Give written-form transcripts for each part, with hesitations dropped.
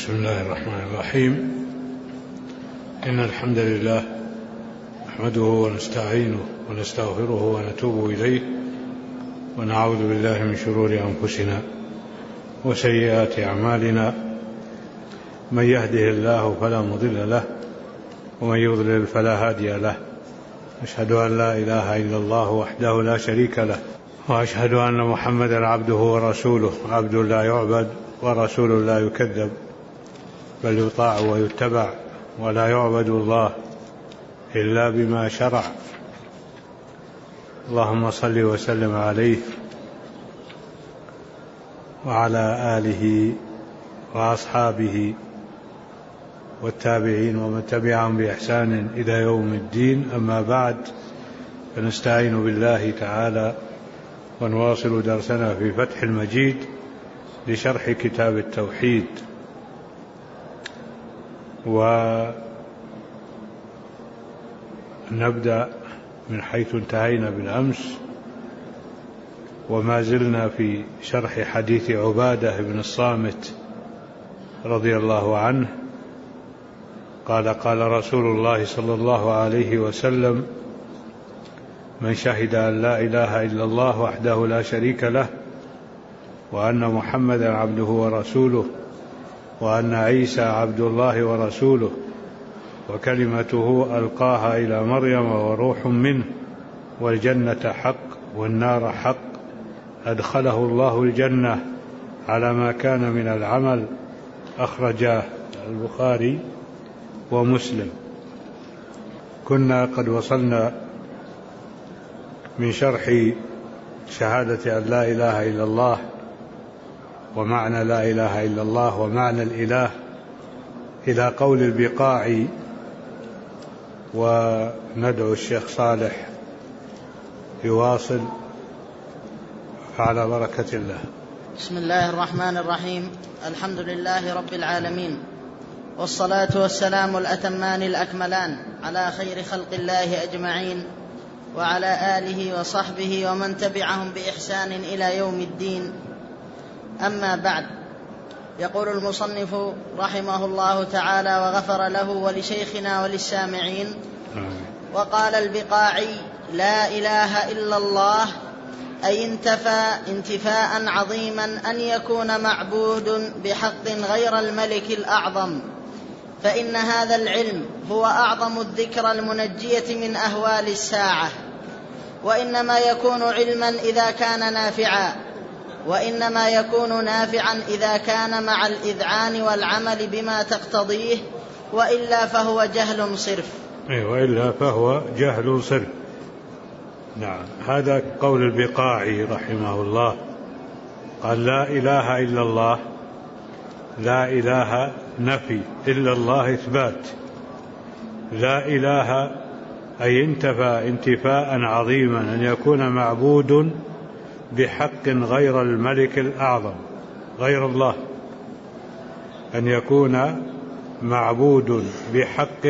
بسم الله الرحمن الرحيم. إن الحمد لله نحمده ونستعينه ونستغفره ونتوب إليه ونعوذ بالله من شرور أنفسنا وسيئات أعمالنا. من يهده الله فلا مضل له ومن يضلل فلا هادي له. أشهد أن لا إله إلا الله وحده لا شريك له، وأشهد أن محمدا عبده ورسوله، عبد لا يعبد ورسول لا يكذب، بل يطاع ويتبع، ولا يعبد الله إلا بما شرع. اللهم صل وسلم عليه وعلى آله وأصحابه والتابعين ومن تبعهم بإحسان إلى يوم الدين. أما بعد، فنستعين بالله تعالى ونواصل درسنا في فتح المجيد لشرح كتاب التوحيد، ونبدأ من حيث انتهينا بالأمس، وما زلنا في شرح حديث عبادة بن الصامت رضي الله عنه قال: قال رسول الله صلى الله عليه وسلم: من شهد أن لا إله إلا الله وحده لا شريك له، وأن محمدا عبده ورسوله، وأن عيسى عبد الله ورسوله، وكلمته ألقاها إلى مريم وروح منه، والجنة حق والنار حق، أدخله الله الجنة على ما كان من العمل. أخرجاه البخاري ومسلم. كنا قد وصلنا من شرح شهادة أن لا إله إلا الله ومعنى لا إله إلا الله ومعنى الإله إلى قول البقاعي، وندعو الشيخ صالح يواصل على بركة الله. بسم الله الرحمن الرحيم. الحمد لله رب العالمين، والصلاة والسلام الأتمان الأكملان على خير خلق الله أجمعين، وعلى آله وصحبه ومن تبعهم بإحسان إلى يوم الدين. أما بعد، يقول المصنف رحمه الله تعالى وغفر له ولشيخنا وللسامعين: وقال البقاعي: لا إله إلا الله، أي انتفى انتفاء عظيما أن يكون معبود بحق غير الملك الأعظم، فإن هذا العلم هو أعظم الذكر المنجية من أهوال الساعة، وإنما يكون علما إذا كان نافعا، وإنما يكون نافعا إذا كان مع الإذعان والعمل بما تقتضيه، وإلا فهو جهل صرف. وإلا فهو جهل صرف. نعم، هذا قول البقاعي رحمه الله. قال: لا إله إلا الله. لا إله نفي، إلا الله إثبات. لا إله أي انتفى انتفاء عظيما أن يكون معبود بحق غير الملك الأعظم، غير الله، أن يكون معبود بحق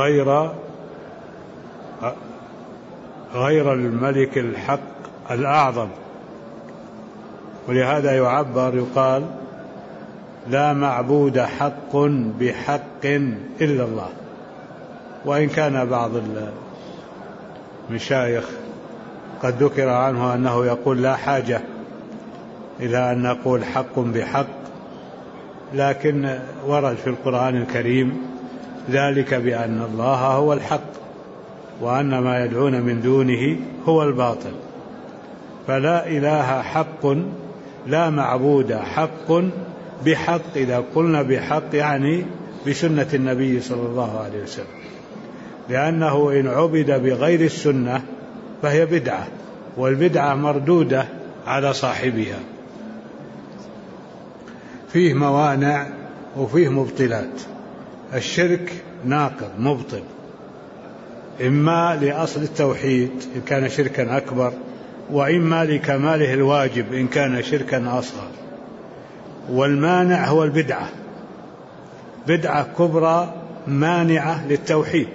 غير الملك الحق الأعظم. ولهذا يقال: لا معبود حق بحق إلا الله. وإن كان بعض المشايخ قد ذكر عنه أنه يقول: لا حاجة إلى أن نقول حق بحق، لكن ورد في القرآن الكريم ذلك بأن الله هو الحق، وأن ما يدعون من دونه هو الباطل. فلا إله حق، لا معبود حق بحق. إذا قلنا بحق يعني بسنة النبي صلى الله عليه وسلم، لأنه إن عبد بغير السنة فهي بدعة، والبدعة مردودة على صاحبها. فيه موانع وفيه مبطلات. الشرك ناقض مبطل، إما لأصل التوحيد إن كان شركا أكبر، وإما لكماله الواجب إن كان شركا أصغر. والمانع هو البدعة، بدعة كبرى مانعة للتوحيد،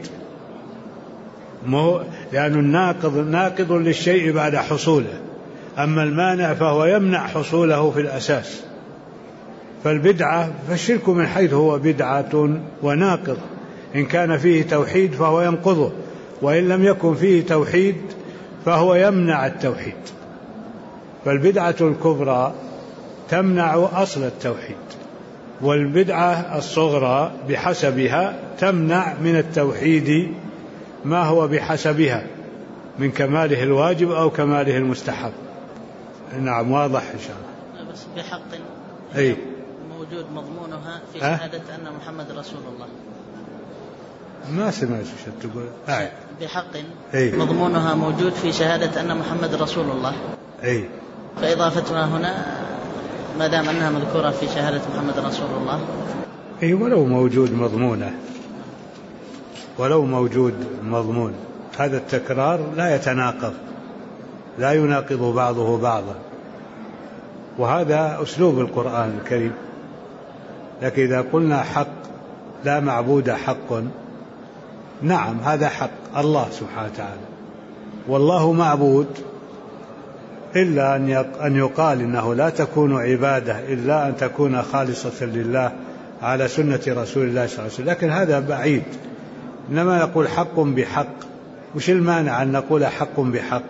لأن الناقض ناقض للشيء بعد حصوله، أما المانع فهو يمنع حصوله في الأساس. فالشرك من حيث هو بدعة وناقض، إن كان فيه توحيد فهو ينقضه، وإن لم يكن فيه توحيد فهو يمنع التوحيد. فالبدعة الكبرى تمنع أصل التوحيد، والبدعة الصغرى بحسبها تمنع من التوحيد ما هو بحسبها من كماله الواجب أو كماله المستحب. نعم، واضح إن شاء الله. بس بحق موجود مضمونها في شهادة أن محمد رسول الله. ما سمعت شو تقول. بحق مضمونها موجود في شهادة أن محمد رسول الله. فإضافتها هنا ما دام أنها مذكورة في شهادة محمد رسول الله. ولو موجود مضمونة، ولو موجود مضمون، هذا التكرار لا يتناقض، لا يناقض بعضه بعضا، وهذا أسلوب القرآن الكريم. لكن إذا قلنا حق لا معبود حق، نعم هذا حق الله سبحانه وتعالى، والله معبود، إلا أن يقال إنه لا تكون عبادة إلا أن تكون خالصة لله على سنة رسول الله صلى الله عليه وسلم، لكن هذا بعيد. إنما نقول حق بحق، وش المانع أن نقول حق بحق؟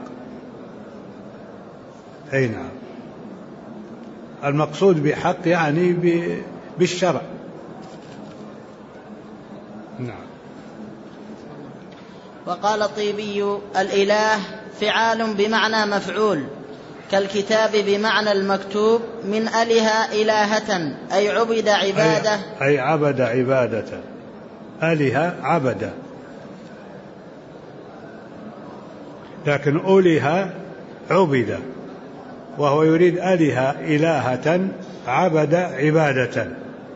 نعم، المقصود بحق يعني بالشرع. نعم. وقال الطيبي: الإله فعال بمعنى مفعول، كالكتاب بمعنى المكتوب، من أله إلهة أي عبد عبادة، أي عبد عبادة. أله عبد، لكن أله عبد، وهو يريد أله إلهة عبد عبادة،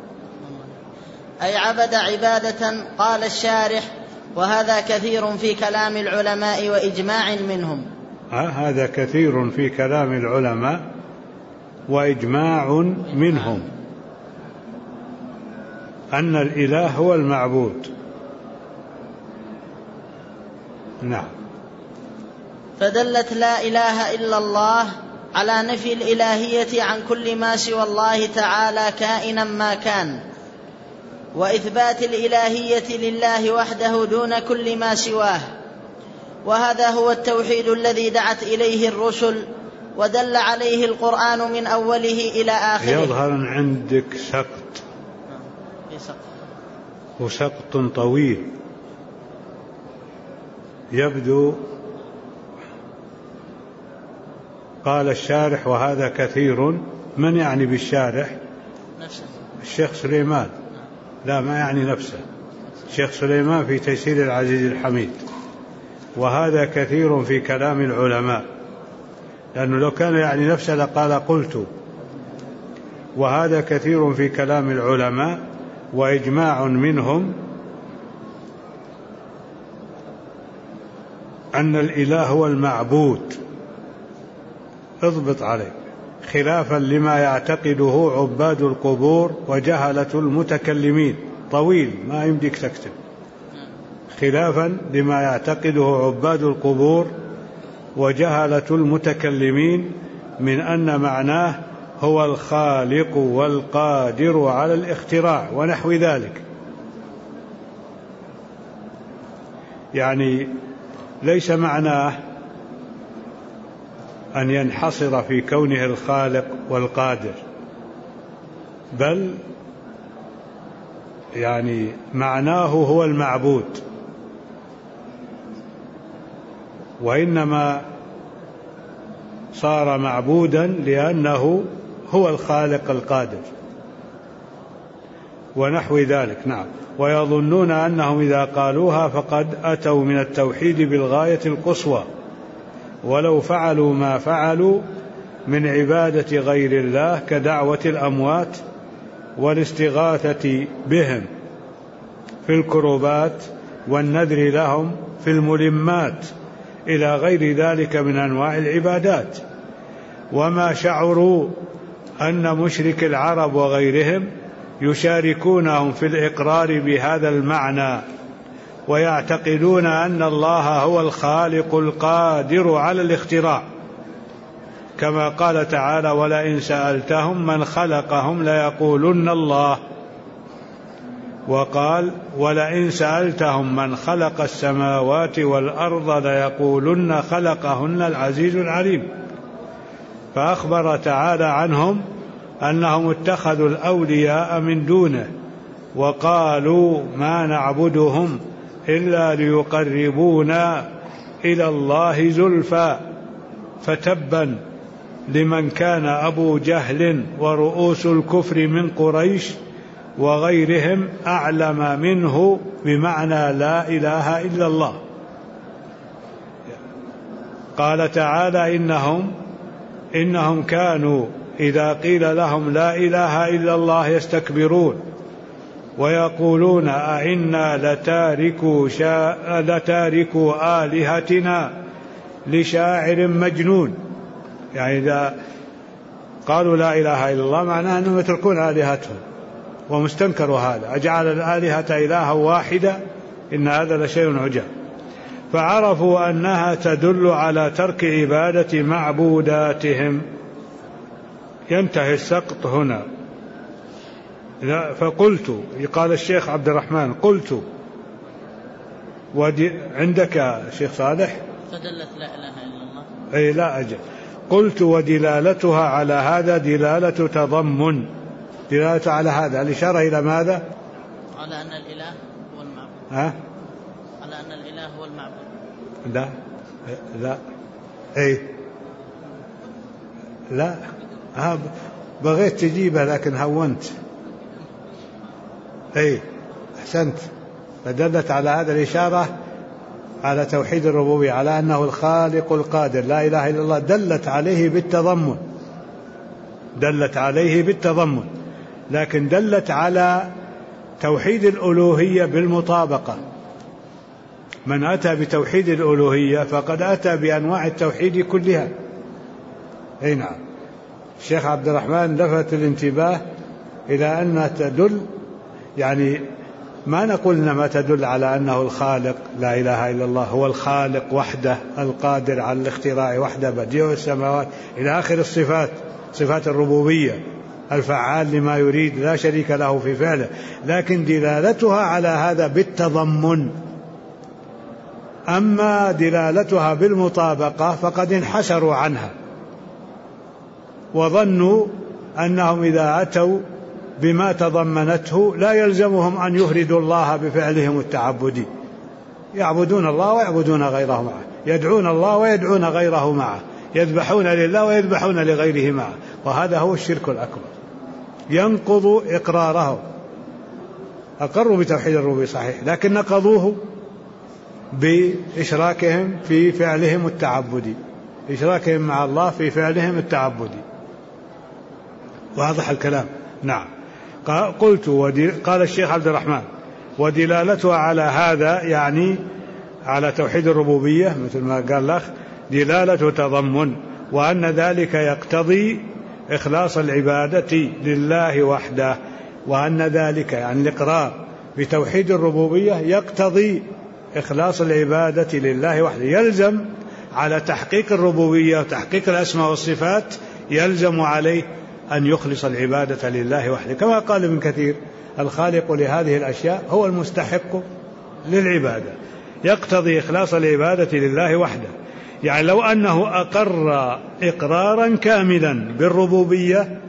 أي عبد عبادة. قال الشارح: وهذا كثير في كلام العلماء وإجماع منهم. هذا كثير في كلام العلماء وإجماع منهم أن الإله هو المعبود. نعم. فدلت لا إله إلا الله على نفي الإلهية عن كل ما سوى الله تعالى كائنا ما كان، وإثبات الإلهية لله وحده دون كل ما سواه، وهذا هو التوحيد الذي دعت إليه الرسل ودل عليه القرآن من أوله إلى آخره. يظهر عندك سقط، وسقط طويل يبدو. قال الشارح: وهذا كثير. من يعني بالشارح؟ نفسه الشيخ سليمان. لا، ما يعني نفسه، الشيخ سليمان في تيسير العزيز الحميد. وهذا كثير في كلام العلماء، لأنه لو كان يعني نفسه لقال قلت. وهذا كثير في كلام العلماء وإجماع منهم أن الإله هو المعبود. اضبط عليه، خلافا لما يعتقده عباد القبور وجهلة المتكلمين. طويل ما يمديك تكتب. خلافا لما يعتقده عباد القبور وجهلة المتكلمين من أن معناه هو الخالق والقادر على الاختراع ونحو ذلك. يعني ليس معناه أن ينحصر في كونه الخالق والقادر، بل يعني معناه هو المعبود، وإنما صار معبودا لأنه هو الخالق القادر ونحو ذلك. نعم. ويظنون أنهم إذا قالوها فقد أتوا من التوحيد بالغاية القصوى، ولو فعلوا ما فعلوا من عبادة غير الله كدعوة الأموات والاستغاثة بهم في الكربات والنذر لهم في الملمات إلى غير ذلك من أنواع العبادات. وما شعروا أن مشرك العرب وغيرهم يشاركونهم في الإقرار بهذا المعنى، ويعتقدون أن الله هو الخالق القادر على الاختراع، كما قال تعالى ولئن سألتهم من خلقهم ليقولن الله، وقال ولئن سألتهم من خلق السماوات والأرض ليقولن خلقهن العزيز العليم. فأخبر تعالى عنهم أنهم اتخذوا الأولياء من دونه وقالوا ما نعبدهم إلا ليقربونا إلى الله زلفى، فتبا لمن كان أبو جهل ورؤوس الكفر من قريش وغيرهم أعلم منه بمعنى لا إله إلا الله. قال تعالى إنهم كانوا إذا قيل لهم لا إله إلا الله يستكبرون ويقولون أئنا لتاركوا آلهتنا لشاعر مجنون. يعني إذا قالوا لا إله إلا الله معناه أنهم يتركون آلهتهم، ومستنكر هذا، أجعل الآلهة إلها واحدة إن هذا لشيء عجاب. فعرفوا أنها تدل على ترك عبادة معبوداتهم. ينتهي السقط هنا. فقلت، قال الشيخ عبد الرحمن قلت عندك شيخ صالح فدلت لا إله إلا الله. أي لا أجل. قلت ودلالتها على هذا دلالة تضمن. دلالة على هذا الإشارة إلى ماذا؟ على أن الإله هو المعبود. على أن الإله هو المعبود. لا أي لا بغيت تجيبها لكن هونت. أي أحسنت. فدلت على هذا الإشارة على توحيد الربوبية، على أنه الخالق القادر لا إله إلا الله، دلت عليه بالتضمن، لكن دلت على توحيد الألوهية بالمطابقة. من أتى بتوحيد الألوهية فقد أتى بأنواع التوحيد كلها. أي نعم. الشيخ عبد الرحمن لفت الانتباه إلى أنها تدل، يعني ما نقول إنما تدل على أنه الخالق لا إله إلا الله، هو الخالق وحده القادر على الاختراع وحده بديع السماوات إلى آخر الصفات، صفات الربوبية، الفعال لما يريد لا شريك له في فعله، لكن دلالتها على هذا بالتضمن. أما دلالتها بالمطابقة فقد انحسروا عنها وظنوا أنهم إذا أتوا بما تضمنته لا يلزمهم أن يفردوا الله بفعلهم التعبدي، يعبدون الله ويعبدون غيره معه، يدعون الله ويدعون غيره معه، يذبحون لله ويذبحون لغيره معه، وهذا هو الشرك الأكبر ينقض إقرارهم. أقروا بتوحيد الربوبية صحيح، لكن نقضوه بإشراكهم في فعلهم التعبدي، إشراكهم مع الله في فعلهم التعبدي. واضح الكلام؟ نعم. قلت قال الشيخ عبد الرحمن ودلالتها على هذا يعني على توحيد الربوبية مثل ما قال الأخ دلالة تضمن، وأن ذلك يقتضي إخلاص العبادة لله وحده، وأن ذلك يعني الإقرار بتوحيد الربوبية يقتضي إخلاص العبادة لله وحده، يلزم على تحقيق الربوبية وتحقيق الأسماء والصفات يلزم عليه أن يخلص العبادة لله وحده، كما قال ابن كثير الخالق لهذه الأشياء هو المستحق للعبادة، يقتضي إخلاص العبادة لله وحده. يعني لو أنه أقر إقرارا كاملا بالربوبية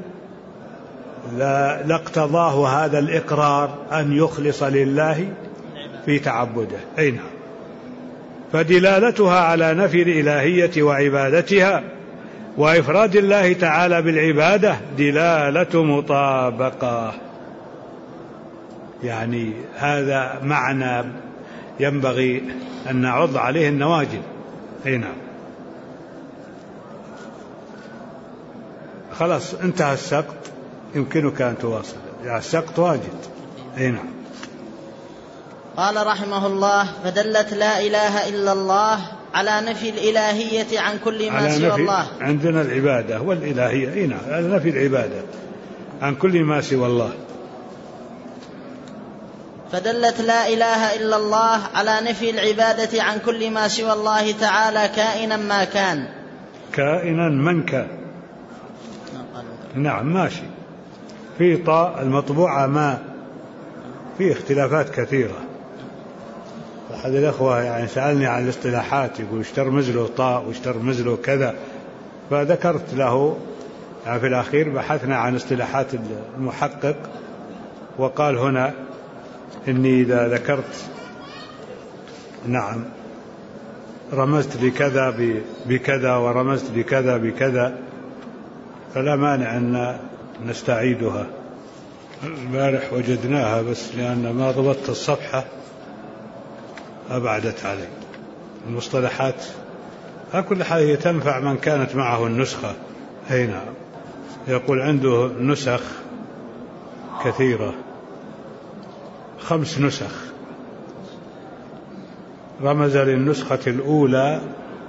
لاقتضاه هذا الإقرار أن يخلص لله في تعبده. أي نعم. فدلالتها على نفي الإلهية وعبادتها وإفراد الله تعالى بالعبادة دلالة مطابقة، يعني هذا معنى ينبغي أن نعض عليه النواجذ. أي نعم. خلاص انتهى السقط، يمكنك أن تواصل، يعني السقط واجد. أي نعم. قال رحمه الله فدلت لا إله إلا الله على نفي الإلهية عن كل ما سوى الله. عندنا العبادة والإلهية. أي نعم، على نفي العبادة عن كل ما سوى الله. فدلت لا إله إلا الله على نفي العبادة عن كل ما سوى الله تعالى كائنا ما كان. كائنا من كان. نعم ماشي. في طاء المطبوعة ما في اختلافات كثيرة. أحد الأخوة يعني سألني عن الاصطلاحات، يقول ايش ترمز له طاء وايش ترمز له كذا، فذكرت له يعني في الأخير بحثنا عن اصطلاحات المحقق، وقال هنا إني إذا ذكرت نعم رمزت بكذا بكذا ورمزت بكذا بكذا فلا مانع أن نستعيدها. البارح وجدناها بس لأن ما ضبطت الصفحة أبعدت علي. المصطلحات على كل حال هي تنفع من كانت معه النسخة. هنا يقول عنده نسخ كثيرة 5 نسخ، رمز للنسخة الأولى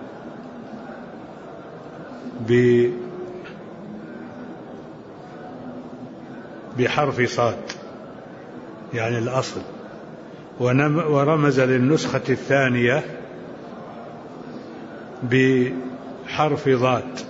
بحرف صاد يعني الأصل، ورمز للنسخة الثانية بحرف ضاد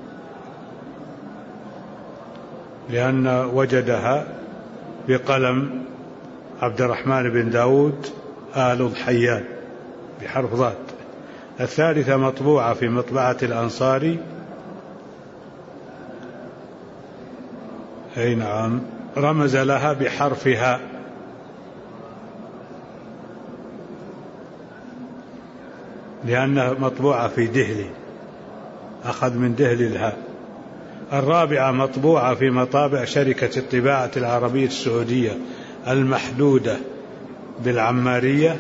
لأن وجدها بقلم عبد الرحمن بن داود آل الضحيان بحرف ضاد. الثالثة مطبوعة في مطبعة الأنصاري، أي نعم، رمز لها بحرف هاء لأنها مطبوعة في دهلي، أخذ من دهلي الهاء. الرابعة مطبوعة في مطابع شركة الطباعة العربية السعودية المحدودة بالعمارية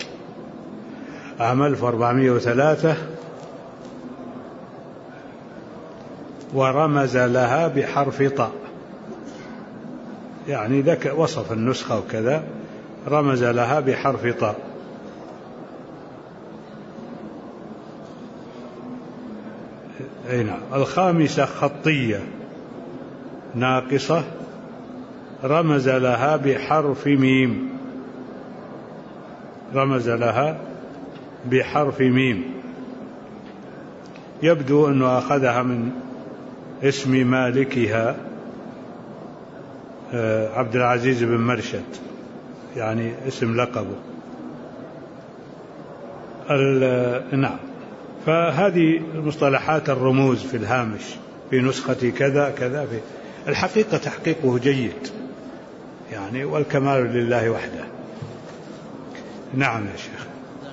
عام 1403، ورمز لها بحرف طاء، يعني ذاك وصف النسخة وكذا، رمز لها بحرف طاء. أي نعم. الخامسة خطية ناقصة، رمز لها بحرف ميم، رمز لها بحرف ميم، يبدو أنه أخذها من اسم مالكها عبد العزيز بن مرشد، يعني اسم لقبه. نعم. فهذه المصطلحات الرموز في الهامش في نسخة كذا كذا، في الحقيقة تحقيقه جيد يعني، والكمال لله وحده. نعم يا شيخ.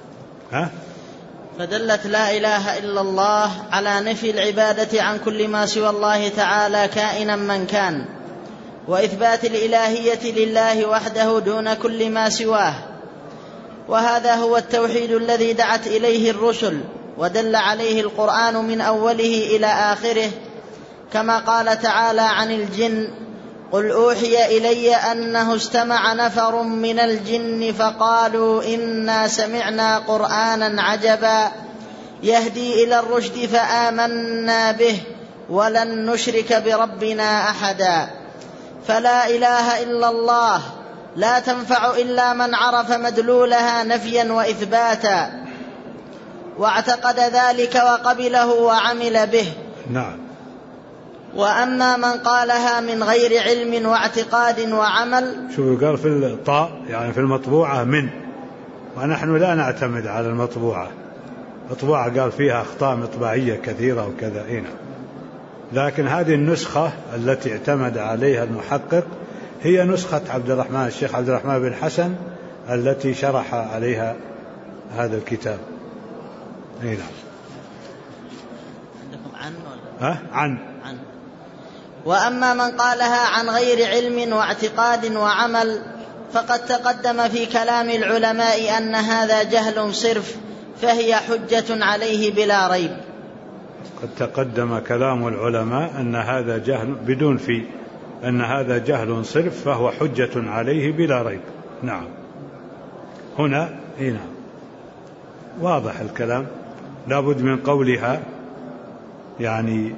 فدلت لا إله إلا الله على نفي العبادة عن كل ما سوى الله تعالى كائنا من كان، وإثبات الإلهية لله وحده دون كل ما سواه، وهذا هو التوحيد الذي دعت إليه الرسل ودل عليه القرآن من أوله إلى آخره، كما قال تعالى عن الجن: قل أوحي إلي أنه استمع نفر من الجن فقالوا إنا سمعنا قرآنا عجبا يهدي إلى الرشد فآمنا به ولن نشرك بربنا أحدا. فلا إله إلا الله لا تنفع إلا من عرف مدلولها نفيا وإثباتا واعتقد ذلك وقبله وعمل به. نعم. وأما من قالها من غير علم واعتقاد وعمل، شوف قال في الطاء يعني في المطبوعة من، ونحن لا نعتمد على المطبوعة قال فيها أخطاء مطبعية كثيرة وكذا، لكن هذه النسخة التي اعتمد عليها المحقق هي نسخة الشيخ عبد الرحمن بن حسن التي شرح عليها هذا الكتاب. نعم. عندكم عن ولا؟ عن. وأما من قالها عن غير علم واعتقاد وعمل فقد تقدم في كلام العلماء أن هذا جهل صرف، فهي حجة عليه بلا ريب. قد تقدم كلام العلماء أن هذا جهل بدون في، أن هذا جهل صرف فهو حجة عليه بلا ريب. نعم. هنا نعم واضح الكلام، لابد من قولها يعني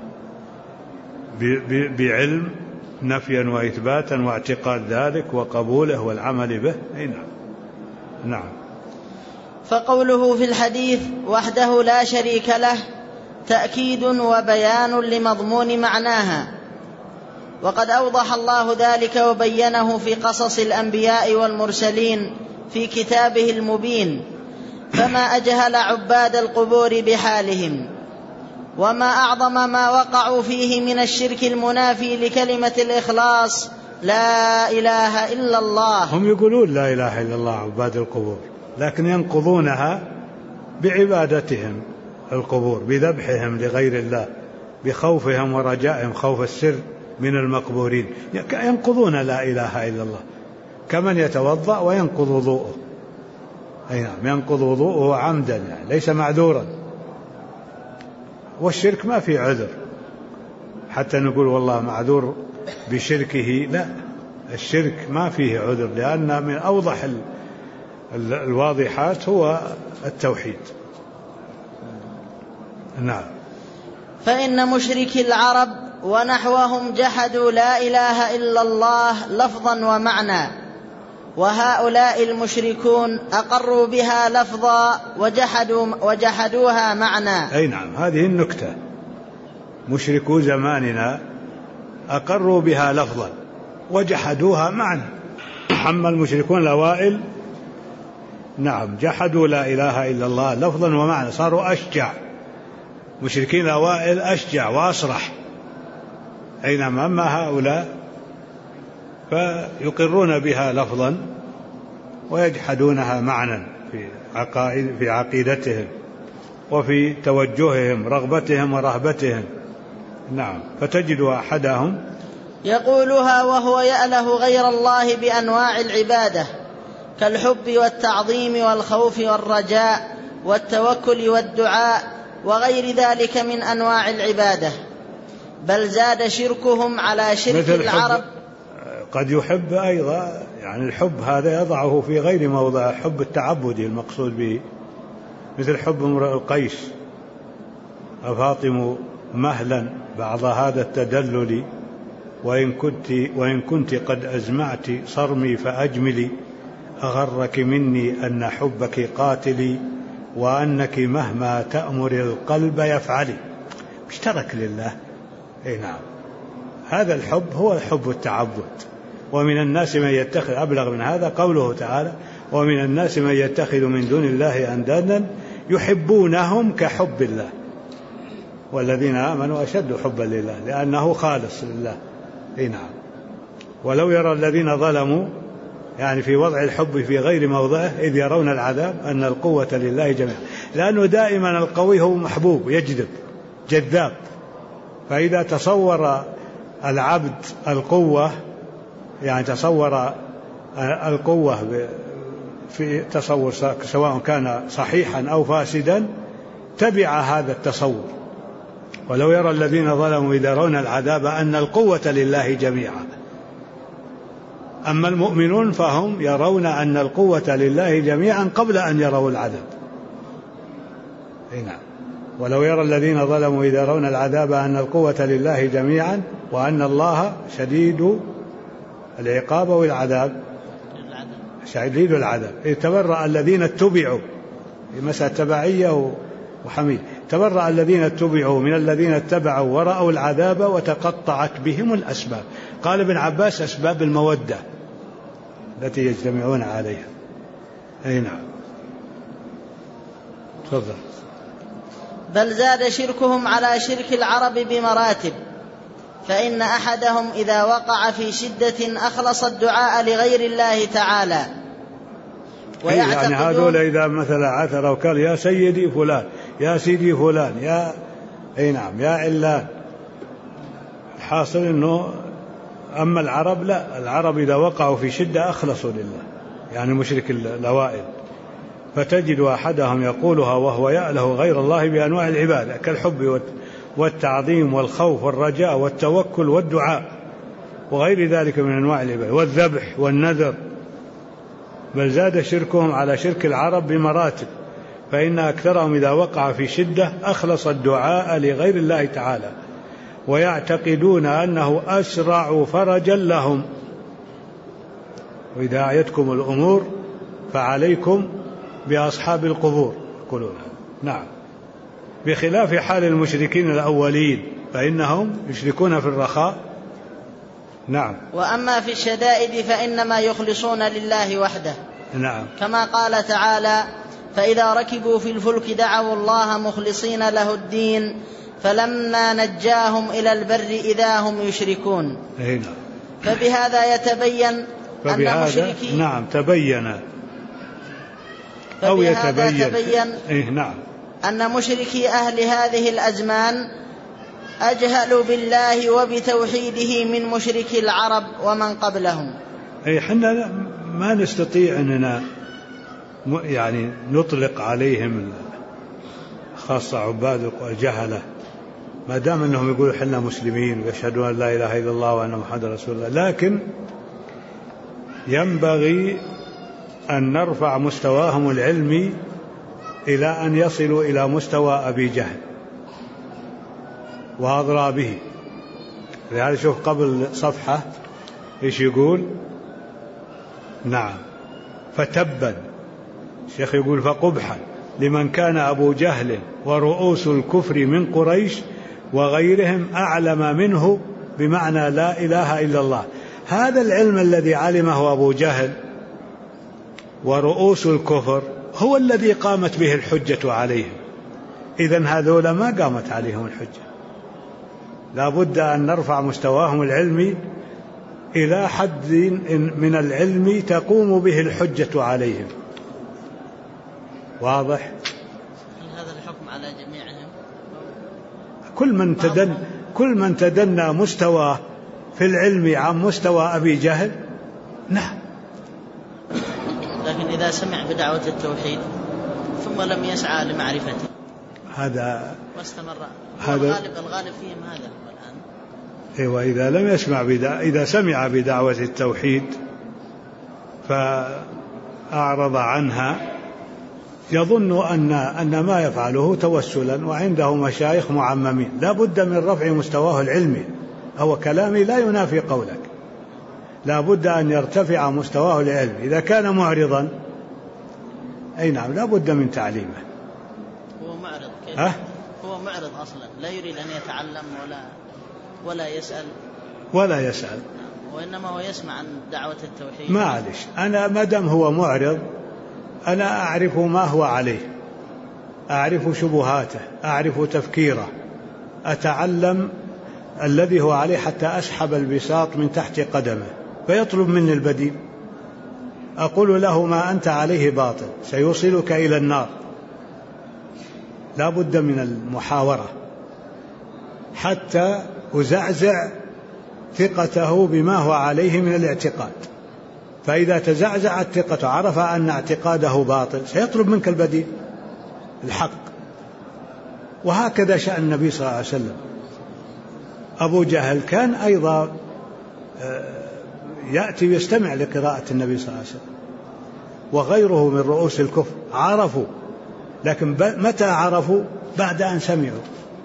بعلم نفيا وإثباتا واعتقاد ذلك وقبوله والعمل به. نعم. فقوله في الحديث وحده لا شريك له تأكيد وبيان لمضمون معناها، وقد أوضح الله ذلك وبينه في قصص الأنبياء والمرسلين في كتابه المبين، فما أجهل عباد القبور بحالهم، وما أعظم ما وقعوا فيه من الشرك المنافي لكلمة الإخلاص لا إله إلا الله. هم يقولون لا إله إلا الله عباد القبور، لكن ينقضونها بعبادتهم القبور، بذبحهم لغير الله، بخوفهم ورجائهم خوف السر من المقبورين، ينقضون لا إله إلا الله، كمن يتوضأ وينقض وضوءه. أي نعم، ينقض وضوءه عمدا، يعني ليس معذورا. والشرك ما في عذر حتى نقول والله معذور بشركه، لا، الشرك ما فيه عذر، لأن من أوضح الواضحات هو التوحيد. نعم. فإن مشركي العرب ونحوهم جحدوا لا إله إلا الله لفظا ومعنى، وهؤلاء المشركون أقروا بها لفظا وجحدوها معنى. أي نعم، هذه النكتة. مشركو زماننا أقروا بها لفظا وجحدوها معنى. أما المشركون الأوائل نعم جحدوا لا إله إلا الله لفظا ومعنى، صاروا أشجع. مشركين الأوائل أشجع وأصرح. أي نعم. أما هؤلاء فيقرون بها لفظا ويجحدونها معنى في عقيدتهم وفي توجههم، رغبتهم ورهبتهم. نعم. فتجد أحدهم يقولها وهو يأله غير الله بأنواع العبادة كالحب والتعظيم والخوف والرجاء والتوكل والدعاء وغير ذلك من أنواع العبادة، بل زاد شركهم على شرك العرب. قد يحب أيضا، يعني الحب هذا يضعه في غير موضع، حب التعبدي المقصود به، مثل حب امرئ القيس: أفاطم مهلا بعض هذا التدلل وإن كنت قد أزمعت صرمي فأجملي، أغرك مني أن حبك قاتلي وأنك مهما تأمر القلب يفعلي. اشترك لله. أي نعم. هذا الحب هو حب التعبد. ومن الناس من يتخذ، أبلغ من هذا قوله تعالى: ومن الناس من يتخذ من دون الله أندادا يحبونهم كحب الله والذين آمنوا أشد حبا لله لأنه خالص لله. أي نعم. ولو يرى الذين ظلموا، يعني في وضع الحب في غير موضعه، إذ يرون العذاب أن القوة لله جميعا، لأنه دائما القوي هو محبوب، يجذب، جذاب. فإذا تصور العبد القوة، يعني تصور القوة في تصور سواء كان صحيحا أو فاسدا، تبع هذا التصور. ولو يرى الذين ظلموا إذ يرون العذاب أن القوة لله جميعا. أما المؤمنون فهم يرون أن القوة لله جميعا قبل أن يروا العذاب. نعم. ولو يرى الذين ظلموا إذ يرون العذاب أن القوة لله جميعا وأن الله شديد العقاب والعذاب، شديد العذاب. تبرأ الذين اتبعوا، مسألة تبعية وحميد، تبرأ الذين اتبعوا من الذين اتبعوا ورأوا العذاب وتقطعت بهم الأسباب. قال ابن عباس: أسباب المودة التي يجتمعون عليها. أي نعم. تفضل. بل زاد شركهم على شرك العرب بمراتب، فإن أحدهم إذا وقع في شدة أخلص الدعاء لغير الله تعالى يعني هذول إذا مثلا عثر وقال: يا سيدي فلان، يا سيدي فلان، يا أي نعم، يا علان. حاصل أنه أما العرب لا، العرب إذا وقعوا في شدة أخلصوا لله، يعني مشرك الأوائل. فتجد أحدهم يقولها وهو يأله غير الله بأنواع العبادة كالحب والتعظيم والخوف والرجاء والتوكل والدعاء وغير ذلك من أنواع العبادة والذبح والنذر. بل زاد شركهم على شرك العرب بمراتب، فإن أكثرهم إذا وقع في شدة أخلص الدعاء لغير الله تعالى ويعتقدون أنه أسرع فرجا لهم. وإذا أعيتكم الأمور فعليكم بأصحاب القبور يقولون. نعم. بخلاف حال المشركين الأولين، فإنهم يشركون في الرخاء نعم. وأما في الشدائد فإنما يخلصون لله وحده. نعم. كما قال تعالى: فإذا ركبوا في الفلك دعوا الله مخلصين له الدين فلما نجاهم إلى البر إذا هم يشركون. نعم. فبهذا يتبين أن مشركي نعم تبين أو يتبين نعم أن مشركي أهل هذه الأزمان أجهلوا بالله وبتوحيده من مشركي العرب ومن قبلهم. حنا ما نستطيع أننا يعني نطلق عليهم خاصة عباد الجهلة ما دام أنهم يقولوا حنا مسلمين ويشهدون أن لا إله إلا الله وأن محمد رسول الله، لكن ينبغي أن نرفع مستواهم العلمي إلى أن يصلوا إلى مستوى أبي جهل وأضرى به. لهذا شوف قبل صفحة إيش يقول؟ نعم. فتبا، الشيخ يقول فقبحا لمن كان أبو جهل ورؤوس الكفر من قريش وغيرهم أعلم منه بمعنى لا إله إلا الله. هذا العلم الذي علمه أبو جهل ورؤوس الكفر هو الذي قامت به الحجة عليهم. إذن هذول ما قامت عليهم الحجة. لا بد أن نرفع مستواهم العلمي إلى حد من العلم تقوم به الحجة عليهم. واضح؟ هذا الحكم على جميعهم. كل من تدنى مستواه في العلم عن مستوى أبي جهل. نعم. لكن إذا سمع بدعوة التوحيد ثم لم يسعى لمعرفته هذا واستمر، هذا الغالب فيهم هذا الآن. أيوة، إذا لم يسمع إذا سمع بدعوة التوحيد فأعرض عنها يظن أن ما يفعله توسلا وعنده مشايخ معممين. لا بد من رفع مستواه العلمي. هو كلامي لا ينافي قولك، لا بد أن يرتفع مستواه العلمي. إذا كان معرضا أي نعم لا بد من تعليمه. هو معرض كيف؟ هو معرض أصلا، لا يريد أن يتعلم ولا يسأل وإنما هو يسمع عن دعوة التوحيد. معلش، أنا مدام هو معرض أنا أعرف ما هو عليه، أعرف شبهاته، أعرف تفكيره، أتعلم الذي هو عليه حتى أسحب البساط من تحت قدمه فيطلب مني البديل. أقول له ما أنت عليه باطل سيوصلك إلى النار. لا بد من المحاورة حتى أزعزع ثقته بما هو عليه من الاعتقاد. فإذا تزعزعت ثقته عرف أن اعتقاده باطل سيطلب منك البديل الحق. وهكذا شأن النبي صلى الله عليه وسلم. أبو جهل كان أيضا يأتي ويستمع لقراءة النبي صلى الله عليه وسلم، وغيره من رؤوس الكفر عرفوا، لكن متى عرفوا؟ بعد أن سمعوا.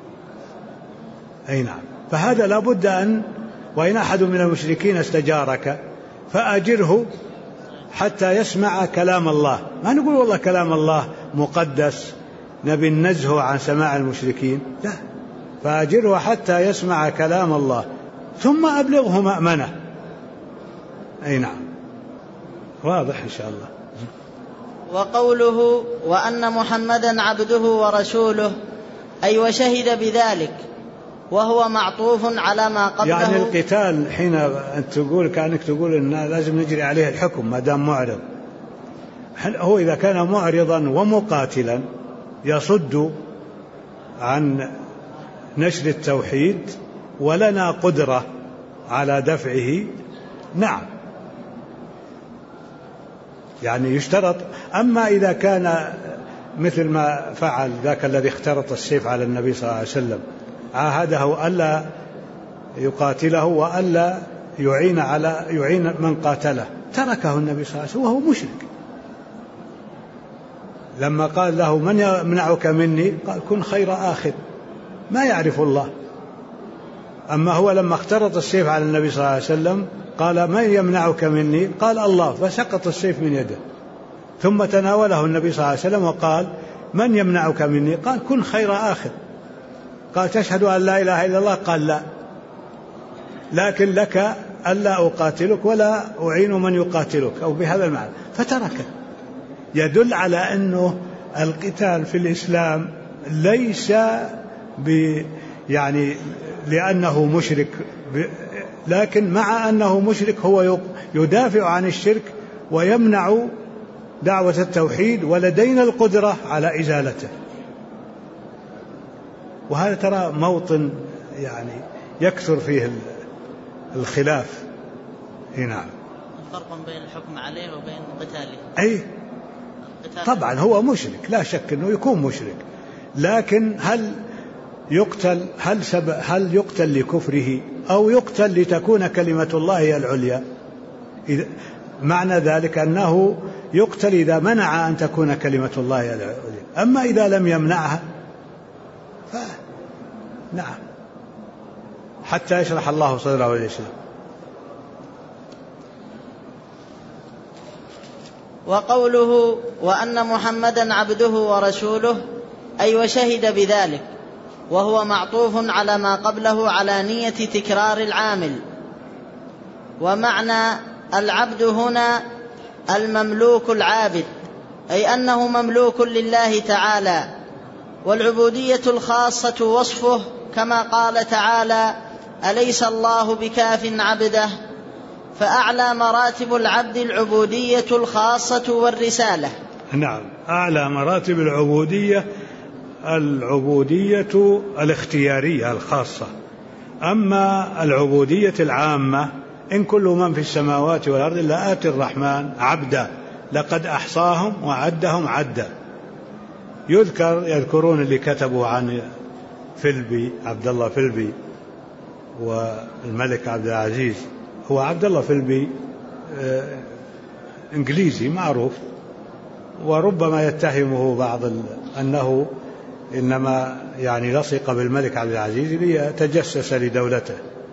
أي نعم. فهذا لا بد أن، وإن أحد من المشركين استجارك فأجره حتى يسمع كلام الله. ما نقول والله كلام الله مقدس نبي ننزهه عن سماع المشركين، لا، فأجره حتى يسمع كلام الله ثم أبلغه مأمنه. أي نعم. واضح إن شاء الله. وقوله وأن محمدا عبده ورسوله أي وشهد بذلك، وهو معطوف على ما قبله. يعني القتال حين أنت تقول كأنك تقول إن لازم نجري عليه الحكم ما دام معرض. هو إذا كان معرضا ومقاتلا يصد عن نشر التوحيد ولنا قدرة على دفعه، نعم، يعني يشترط. أما إذا كان مثل ما فعل ذاك الذي اخترط السيف على النبي صلى الله عليه وسلم، عاهده ألا يقاتله وألا يعين من قاتله، تركه النبي صلى الله عليه وسلم وهو مشرك. لما قال له من يمنعك مني؟ قال كن خير آخذ، ما يعرف الله. أما هو لما اخترط السيف على النبي صلى الله عليه وسلم قال من يمنعك مني؟ قال الله، فسقط السيف من يده. ثم تناوله النبي صلى الله عليه وسلم وقال من يمنعك مني؟ قال كن خير آخذ. قال تشهد أن لا إله إلا الله؟ قال لا، لكن لك ألا أقاتلك ولا أعين من يقاتلك، أو بهذا المعنى، فتركه. يدل على أنه القتال في الإسلام ليس يعني لأنه مشرك، لكن مع أنه مشرك هو يدافع عن الشرك ويمنع دعوة التوحيد، ولدينا القدرة على إزالته. وهذا ترى موطن يعني يكثر فيه الخلاف. نعم. الفرق بين الحكم عليه وبين قتاله. أي طبعا هو مشرك، لا شك أنه يكون مشرك، لكن هل يقتل لكفره أو يقتل لتكون كلمة الله هي العليا؟ معنى ذلك أنه يقتل إذا منع أن تكون كلمة الله هي العليا، أما إذا لم يمنعها نعم، حتى يشرح الله صدره للإسلام. وقوله وأن محمدا عبده ورسوله أي وشهد بذلك، وهو معطوف على ما قبله على نية تكرار العامل. ومعنى العبد هنا المملوك العابد، أي أنه مملوك لله تعالى. والعبودية الخاصة وصفه كما قال تعالى أليس الله بكاف عبده، فأعلى مراتب العبد العبودية الخاصة والرسالة. نعم، أعلى مراتب العبودية العبودية الاختيارية الخاصة. أما العبودية العامة إن كل من في السماوات والأرض إلا آتي الرحمن عبدا لقد أحصاهم وعدهم عدا. يذكرون اللي كتبوا عن فيلبي، عبد الله فيلبي والملك عبد العزيز. هو عبد الله فيلبي إنجليزي معروف، وربما يتهمه بعض أنه إنما يعني لصق بالملك عبد العزيز ليتجسس لدولته،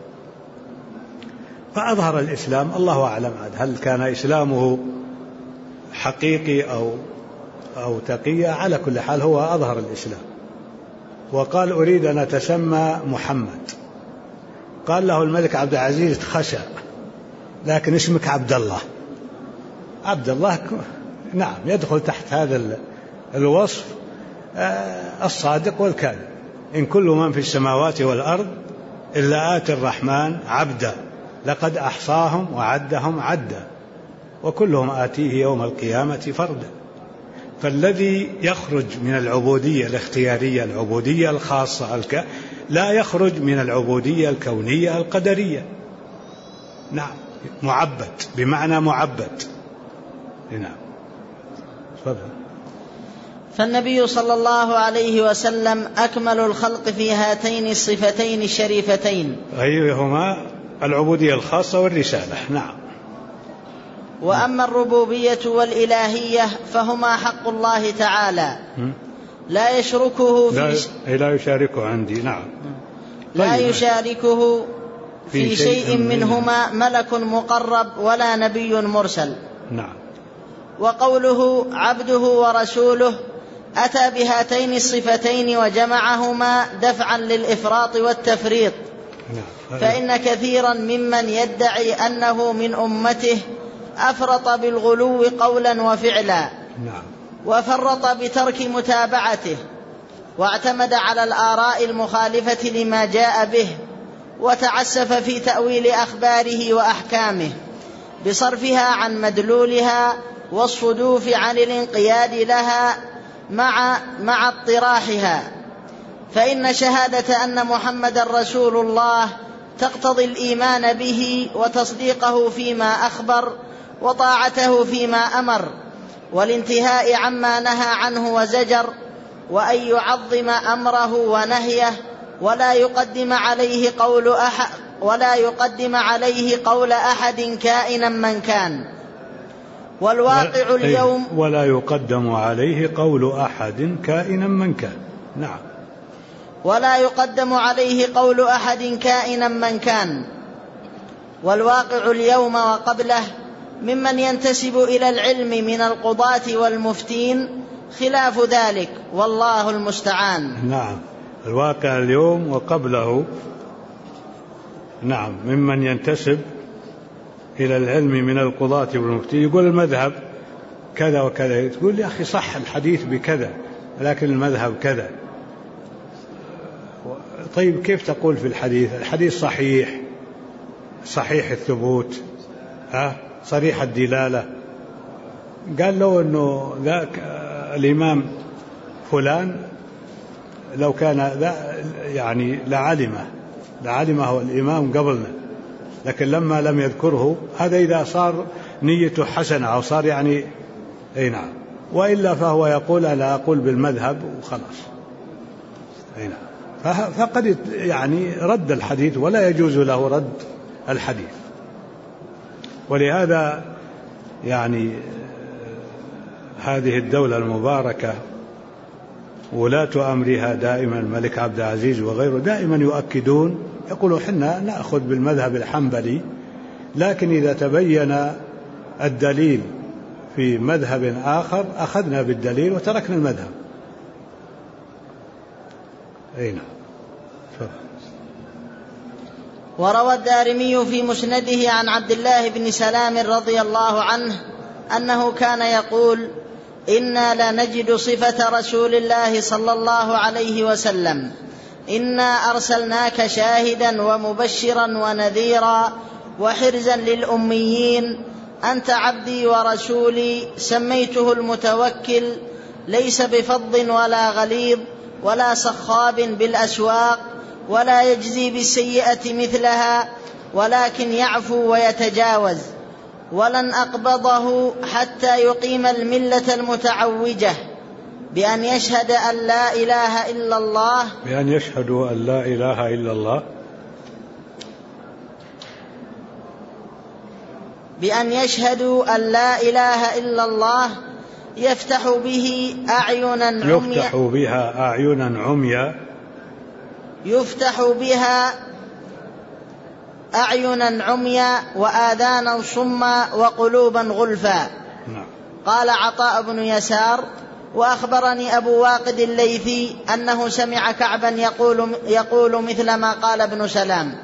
فأظهر الإسلام. الله أعلم هل كان إسلامه حقيقي أو تقي. على كل حال هو أظهر الإسلام، وقال أريد أن أتسمى محمد. قال له الملك عبد العزيز خشى، لكن اسمك عبد الله. عبد الله نعم يدخل تحت هذا الوصف الصادق والكاذب. إن كل من في السماوات والأرض إلا آتي الرحمن عبدا لقد أحصاهم وعدهم عدا وكلهم آتيه يوم القيامة فردا. فالذي يخرج من العبودية الاختيارية العبودية الخاصة لا يخرج من العبودية الكونية القدرية. نعم، معبد بمعنى معبد. نعم. فالنبي صلى الله عليه وسلم أكمل الخلق في هاتين الصفتين الشريفتين، أيهما العبودية الخاصة والرسالة. نعم. وأما الربوبية والإلهية فهما حق الله تعالى لا يشركه لا يشاركه عندي. نعم، لا يشاركه في شيء منهما ملك مقرب ولا نبي مرسل. نعم. وقوله عبده ورسوله أتى بهاتين الصفتين وجمعهما دفعا للإفراط والتفريط. فإن كثيرا ممن يدعي أنه من أمته أفرط بالغلو قولا وفعلا، وفرط بترك متابعته، واعتمد على الآراء المخالفة لما جاء به، وتعسف في تأويل أخباره وأحكامه بصرفها عن مدلولها والصدوف عن الانقياد لها مع اطراحها. فإن شهادة أن محمد رسول الله تقتضي الإيمان به وتصديقه فيما أخبر وطاعته فيما أمر، والانتهاء عما نهى عنه وزجر، وأن يعظم أمره ونهيه ولا يقدم عليه قول أحد كائنا من كان. والواقع اليوم ولا يقدم عليه قول أحد كائنا من كان. نعم. ولا يقدم عليه قول أحد كائنا من كان. والواقع اليوم وقبله ممن ينتسب إلى العلم من القضاة والمفتين خلاف ذلك، والله المستعان. نعم، الواقع اليوم وقبله. نعم، ممن ينتسب إلى العلم من القضاة والمفتين يقول المذهب كذا وكذا، تقول يا أخي صح الحديث بكذا لكن المذهب كذا. طيب كيف تقول في الحديث صحيح، صحيح الثبوت، صريح الدلالة؟ قال له أنه ذاك الإمام فلان لو كان يعني لعلمه الإمام قبلنا، لكن لما لم يذكره هذا إذا صار نيته حسنة أو صار يعني أي نعم، وإلا فهو يقول أنا أقول بالمذهب وخلاص. أي نعم، فقد يعني رد الحديث ولا يجوز له رد الحديث. ولهذا يعني هذه الدولة المباركة ولاة أمرها دائما الملك عبد العزيز وغيره دائما يؤكدون، يقولوا حنا نأخذ بالمذهب الحنبلي، لكن إذا تبين الدليل في مذهب آخر أخذنا بالدليل وتركنا المذهب. أين؟ وروى الدارمي في مسنده عن عبد الله بن سلام رضي الله عنه أنه كان يقول: إنا لنجد صفة رسول الله صلى الله عليه وسلم: إنا أرسلناك شاهدا ومبشرا ونذيرا وحرزا للأميين، أنت عبدي ورسولي، سميته المتوكل، ليس بفظ ولا غليظ ولا صخاب بالأسواق، ولا يجزي بالسيئة مثلها، ولكن يعفو ويتجاوز، ولن أقبضه حتى يقيم الملة المتعوجة بأن يشهد أن لا إله إلا الله، بأن يشهدوا أن لا إله إلا الله، بأن يشهدوا أن لا إله إلا الله يفتح به أعينا عميا، يفتح بها أعينا عميا، يفتح بها أعينا عميا وآذانا صما وقلوبا غلفا. قال عطاء بن يسار: وأخبرني أبو واقد الليثي أنه سمع كعبا يقول مثل ما قال ابن سلام.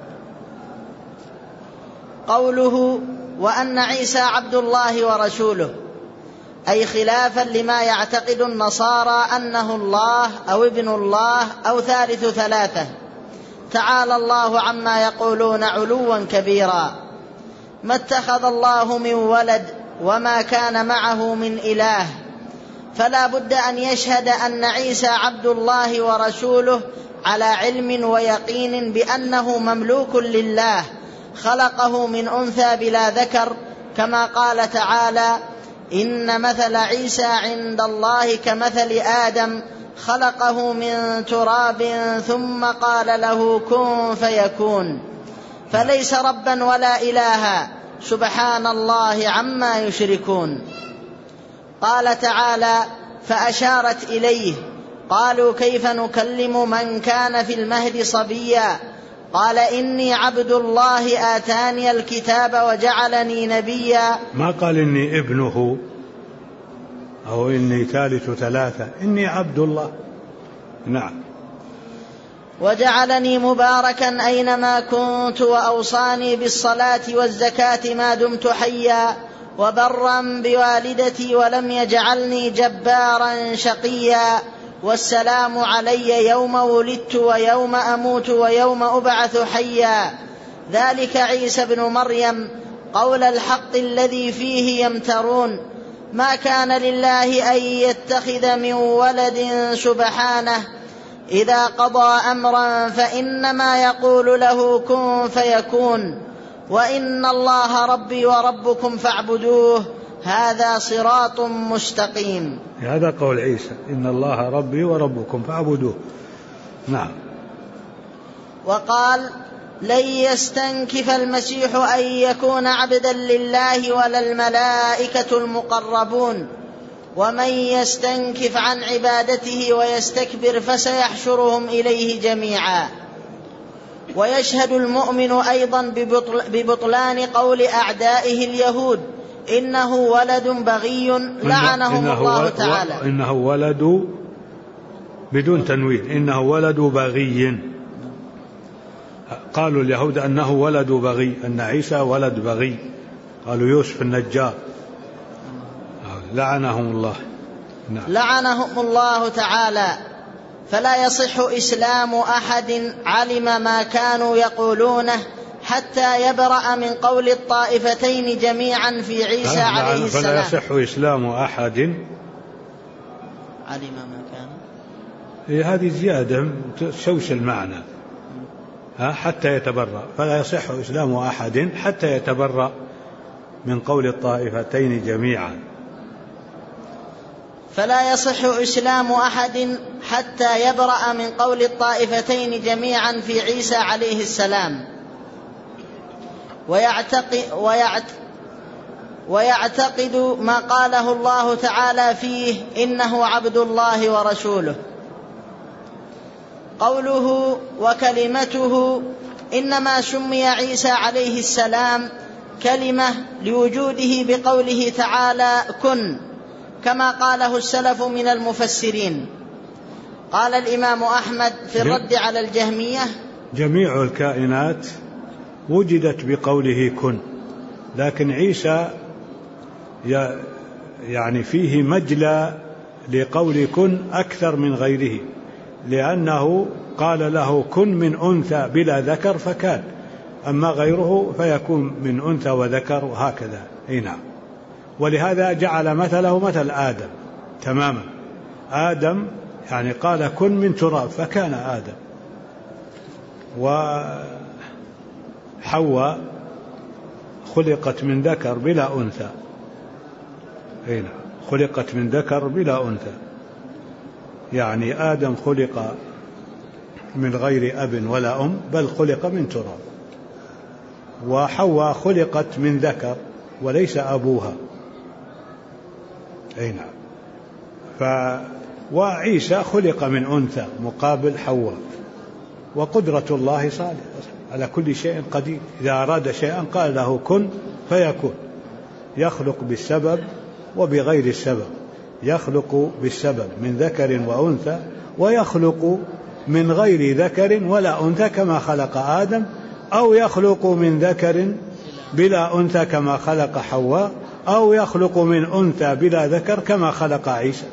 قوله وأن عيسى عبد الله ورسوله، أي خلافا لما يعتقد النصارى أنه الله أو ابن الله أو ثالث ثلاثة، تعالى الله عما يقولون علوا كبيرا. ما اتخذ الله من ولد وما كان معه من إله، فلا بد أن يشهد أن عيسى عبد الله ورسوله على علم ويقين بأنه مملوك لله، خلقه من أنثى بلا ذكر، كما قال تعالى: إن مثل عيسى عند الله كمثل آدم، خلقه من تراب ثم قال له كن فيكون، فليس ربا ولا إلها، سبحان الله عما يشركون. قال تعالى: فأشارت إليه، قالوا كيف نكلم من كان في المهد صبيا، قال إني عبد الله آتاني الكتاب وجعلني نبيا. ما قال إني ابنه أو إني ثالث ثلاثة، إني عبد الله. نعم. وجعلني مباركا أينما كنت، وأوصاني بالصلاة والزكاة ما دمت حيا، وبرا بوالدتي ولم يجعلني جبارا شقيا، والسلام علي يوم ولدت ويوم أموت ويوم أبعث حيا. ذلك عيسى بن مريم قول الحق الذي فيه يمترون، ما كان لله أن يتخذ من ولد سبحانه، إذا قضى أمرا فإنما يقول له كن فيكون، وإن الله ربي وربكم فاعبدوه، هذا صراط مستقيم. هذا قول عيسى: إن الله ربي وربكم فاعبدوه. نعم. وقال: لن يستنكف المسيح أن يكون عبدا لله ولا الملائكة المقربون، ومن يستنكف عن عبادته ويستكبر فسيحشرهم إليه جميعا. ويشهد المؤمن أيضا ببطلان قول أعدائه اليهود: إنه ولد بغي لعنهم الله تعالى. إنه ولد بدون تنوين، إنه ولد بغي. قالوا اليهود أنه ولد بغي، أن عيسى ولد بغي، قالوا يوسف النجار، لعنهم الله. نعم. لعنهم الله تعالى. فلا يصح إسلام أحد علم ما كانوا يقولونه حتى يبرأ من قول الطائفتين جميعا في عيسى عليه السلام. فلا يصح إسلام أحد علم ما كان، هذه زيادة تشوش المعنى، حتى يتبرأ. فلا يصح إسلام أحد حتى يتبرأ من قول الطائفتين جميعا. فلا يصح إسلام أحد حتى يبرأ من قول الطائفتين جميعا في عيسى عليه السلام، ويعتقد ما قاله الله تعالى فيه إنه عبد الله ورسوله. قوله وكلمته، إنما سمي عيسى عليه السلام كلمة لوجوده بقوله تعالى كن، كما قاله السلف من المفسرين. قال الإمام أحمد في الرد على الجهمية: جميع الكائنات وجدت بقوله كن، لكن عيسى يعني فيه مجلى لقول كن أكثر من غيره، لأنه قال له كن من أنثى بلا ذكر فكان، أما غيره فيكون من أنثى وذكر وهكذا. نعم. ولهذا جعل مثله مثل آدم تماما. آدم يعني قال كن من تراب فكان آدم، وحواء خلقت من ذكر بلا أنثى. خلقت من ذكر بلا أنثى، يعني آدم خلق من غير أب ولا أم، بل خلق من تراب. وحواء خلقت من ذكر وليس أبوها. وعيسى خلق من أنثى مقابل حواء. وقدرة الله صالحة على كل شيء قدير، إذا أراد شيئا قال له كن فيكون. يخلق بالسبب وبغير السبب، يخلق بالسبب من ذكر وأنثى، ويخلق من غير ذكر ولا أنثى كما خلق آدم، أو يخلق من ذكر بلا أنثى كما خلق حواء، أو يخلق من أنثى بلا ذكر كما خلق عيسى.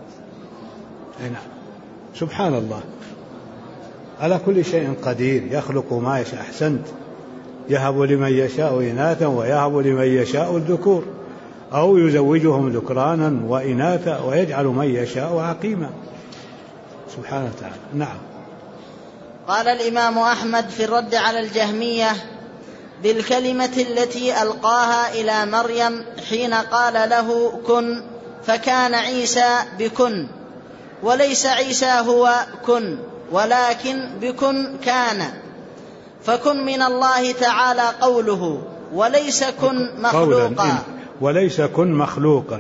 سبحان الله، على كل شيء قدير، يخلق ما يشاء. أحسنت. يهب لمن يشاء إناثا ويهب لمن يشاء الذكور، أو يزوجهم ذكرانا وإناثا ويجعل من يشاء عقيما. سبحانه وتعالى. نعم. قال الإمام أحمد في الرد على الجهمية: بالكلمة التي ألقاها إلى مريم حين قال له كن، فكان عيسى بكن، وليس عيسى هو كن، ولكن بكن كان. فكن من الله تعالى قوله، وليس كن مخلوقا. وليس كن مخلوقا.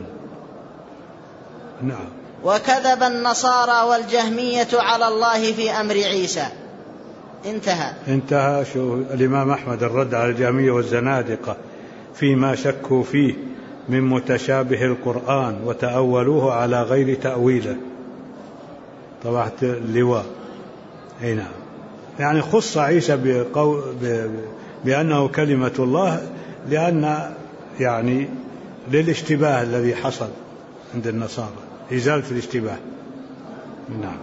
نعم. وكذب النصارى والجهمية على الله في أمر عيسى. انتهى. شو الإمام أحمد الرد على الجهمية والزنادقة فيما شكوا فيه من متشابه القرآن وتأولوه على غير تأويله. طبعا اللواء. نعم. يعني خص عيسى بأنه كلمة الله، لأن يعني للاشتباه الذي حصل عند النصارى، إزالة الاشتباه. نعم.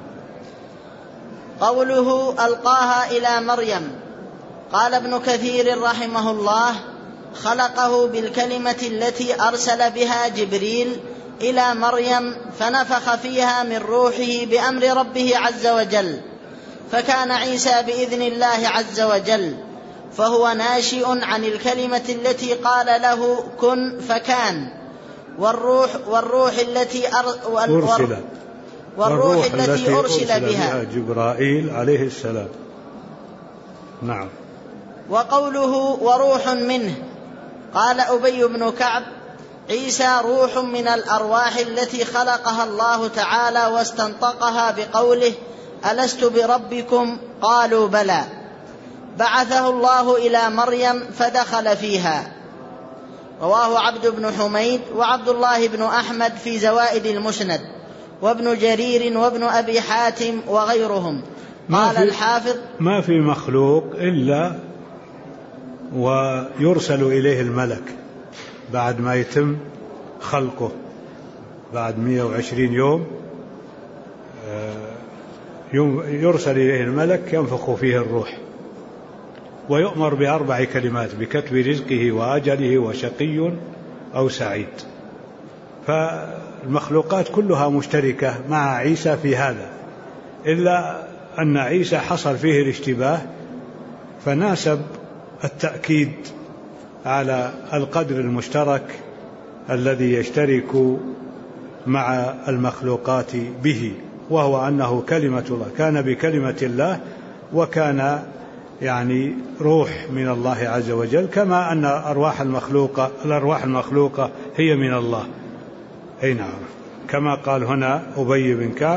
قوله ألقاها إلى مريم، قال ابن كثير رحمه الله: خلقه بالكلمة التي أرسل بها جبريل إلى مريم، فنفخ فيها من روحه بأمر ربه عز وجل، فكان عيسى بإذن الله عز وجل، فهو ناشئ عن الكلمة التي قال له كن فكان. والروح التي أرسل بها جبرائيل عليه السلام. نعم. وقوله وروح منه، قال أبي بن كعب: عيسى روح من الأرواح التي خلقها الله تعالى واستنطقها بقوله: ألست بربكم؟ قالوا بلى. بعثه الله إلى مريم فدخل فيها. رواه عبد بن حميد وعبد الله بن أحمد في زوائد المسند، وابن جرير وابن أبي حاتم وغيرهم. قال الحافظ: ما في مخلوق إلا ويرسل إليه الملك بعد ما يتم خلقه، بعد 120 يوم يرسل إليه الملك ينفخ فيه الروح، ويؤمر ب4 كلمات: بكتب رزقه وأجله وشقي أو سعيد. فالمخلوقات كلها مشتركة مع عيسى في هذا، إلا أن عيسى حصل فيه الاشتباه، فناسب التأكيد على القدر المشترك الذي يشترك مع المخلوقات به، وهو أنه كلمة الله، كان بكلمة الله، وكان يعني روح من الله عز وجل، كما أن الأرواح المخلوقة هي من الله. أي نعم، كما قال هنا أبي بن كعب: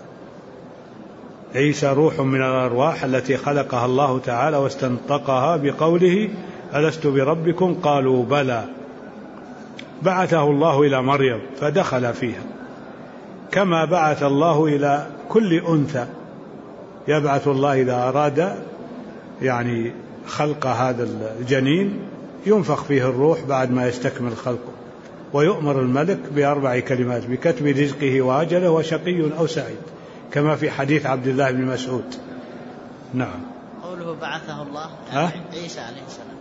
عيسى روح من الأرواح التي خلقها الله تعالى واستنطقها بقوله: ألست بربكم؟ قالوا بلى. بعثه الله إلى مريم فدخل فيها، كما بعث الله إلى كل أنثى، يبعث الله إذا أراد يعني خلق هذا الجنين، ينفخ فيه الروح بعد ما يستكمل خلقه، ويؤمر الملك ب4 كلمات: بكتب رزقه وأجله وشقي أو سعيد، كما في حديث عبد الله بن مسعود. نعم. قوله بعثه الله يعني عيسى عليه السلام،